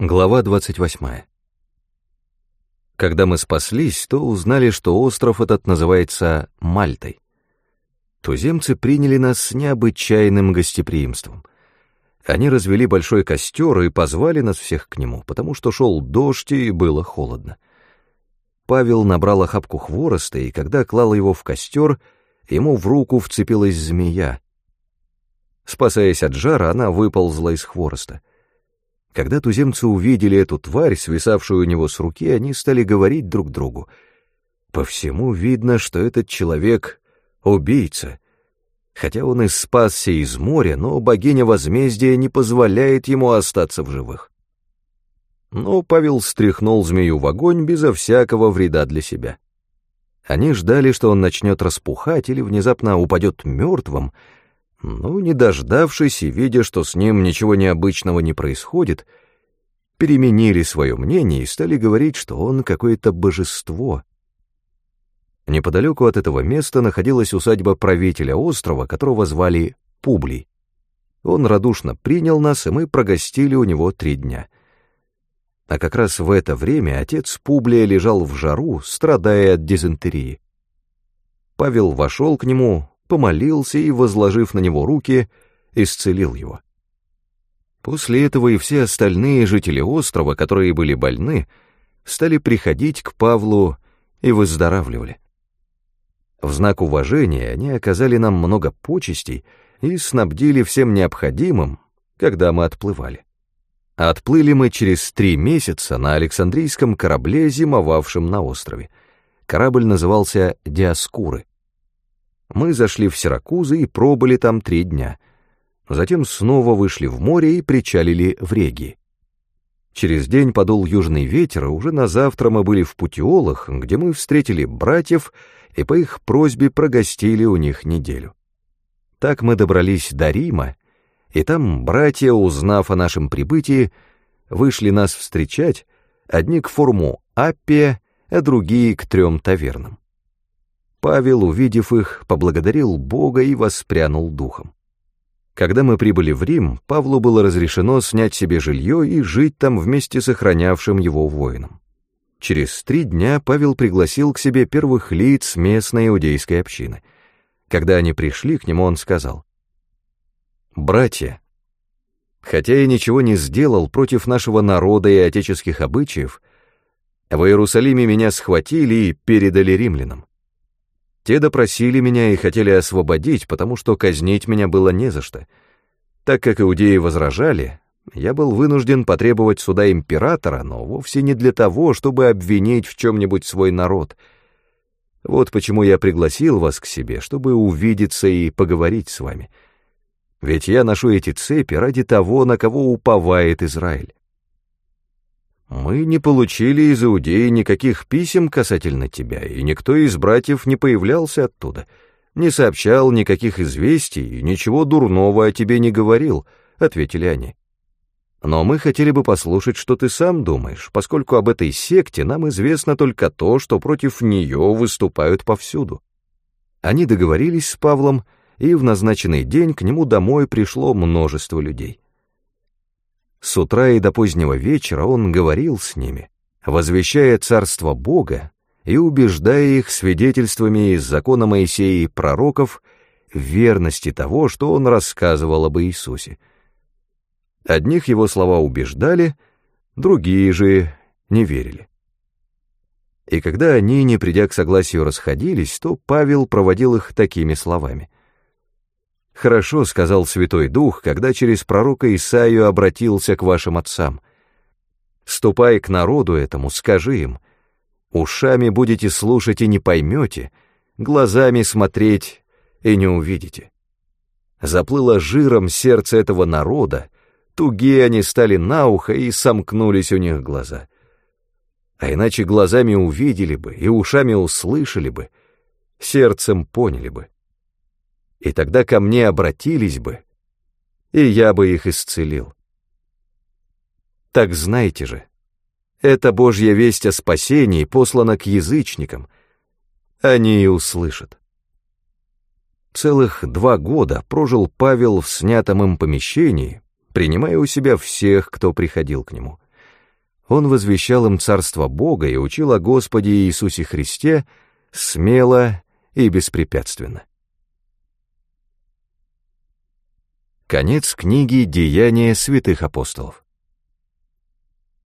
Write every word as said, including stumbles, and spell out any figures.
Глава двадцать восьмая. Когда мы спаслись, то узнали, что остров этот называется Мальтой. Туземцы приняли нас с необычайным гостеприимством. Они развели большой костер и позвали нас всех к нему, потому что шел дождь и было холодно. Павел набрал охапку хвороста, и когда клал его в костер, ему в руку вцепилась змея. Спасаясь от жара, она выползла из хвороста. Когда туземцы увидели эту тварь, свисавшую у него с руки, они стали говорить друг другу: «По всему видно, что этот человек — убийца. Хотя он и спасся из моря, но богиня возмездия не позволяет ему остаться в живых». Но Павел стряхнул змею в огонь безо всякого вреда для себя. Они ждали, что он начнет распухать или внезапно упадет мертвым, но, не дождавшись и видя, что с ним ничего необычного не происходит, переменили свое мнение и стали говорить, что он какое-то божество. Неподалеку от этого места находилась усадьба правителя острова, которого звали Публий. Он радушно принял нас, и мы прогостили у него три дня. А как раз в это время отец Публия лежал в жару, страдая от дизентерии. Павел вошел к нему, помолился и, возложив на него руки, исцелил его. После этого и все остальные жители острова, которые были больны, стали приходить к Павлу и выздоравливали. В знак уважения они оказали нам много почестей и снабдили всем необходимым, когда мы отплывали. А отплыли мы через три месяца на Александрийском корабле, зимовавшем на острове. Корабль назывался «Диоскуры». Мы зашли в Сиракузы и пробыли там три дня. Затем снова вышли в море и причалили в Регии. Через день подул южный ветер, и уже на завтра мы были в Путиолах, где мы встретили братьев и по их просьбе прогостили у них неделю. Так мы добрались до Рима, и там братья, узнав о нашем прибытии, вышли нас встречать, одни к форуму Аппия, а другие к трем тавернам. Павел, увидев их, поблагодарил Бога и воспрянул духом. Когда мы прибыли в Рим, Павлу было разрешено снять себе жилье и жить там вместе с охранявшим его воином. Через три дня Павел пригласил к себе первых лиц местной иудейской общины. Когда они пришли к нему, он сказал: «Братья, хотя я ничего не сделал против нашего народа и отеческих обычаев, в Иерусалиме меня схватили и передали римлянам. Те допросили меня и хотели освободить, потому что казнить меня было не за что. Так как иудеи возражали, я был вынужден потребовать суда императора, но вовсе не для того, чтобы обвинить в чем-нибудь свой народ. Вот почему я пригласил вас к себе, чтобы увидеться и поговорить с вами. Ведь я ношу эти цепи ради того, на кого уповает Израиль. Мы не получили из Иудеи никаких писем касательно тебя, и никто из братьев не появлялся оттуда, не сообщал никаких известий и ничего дурного о тебе не говорил», — ответили они. «Но мы хотели бы послушать, что ты сам думаешь, поскольку об этой секте нам известно только то, что против нее выступают повсюду». Они договорились с Павлом, и в назначенный день к нему домой пришло множество людей. С утра и до позднего вечера он говорил с ними, возвещая царство Бога и убеждая их свидетельствами из закона Моисея и пророков в верности того, что он рассказывал об Иисусе. Одних его слова убеждали, другие же не верили. И когда они, не придя к согласию, расходились, то Павел проводил их такими словами: «Хорошо, — сказал Святой Дух, когда через пророка Исаию обратился к вашим отцам. Ступай к народу этому, скажи им: ушами будете слушать и не поймете, глазами смотреть и не увидите. Заплыло жиром сердце этого народа, тугие они стали на ухо и сомкнулись у них глаза. А иначе глазами увидели бы и ушами услышали бы, сердцем поняли бы. И тогда ко мне обратились бы, и я бы их исцелил. Так знайте же, эта Божья весть о спасении послана к язычникам, они и услышат». Целых два года прожил Павел в снятом им помещении, принимая у себя всех, кто приходил к нему. Он возвещал им царство Бога и учил о Господе Иисусе Христе смело и беспрепятственно. Конец книги «Деяния святых апостолов».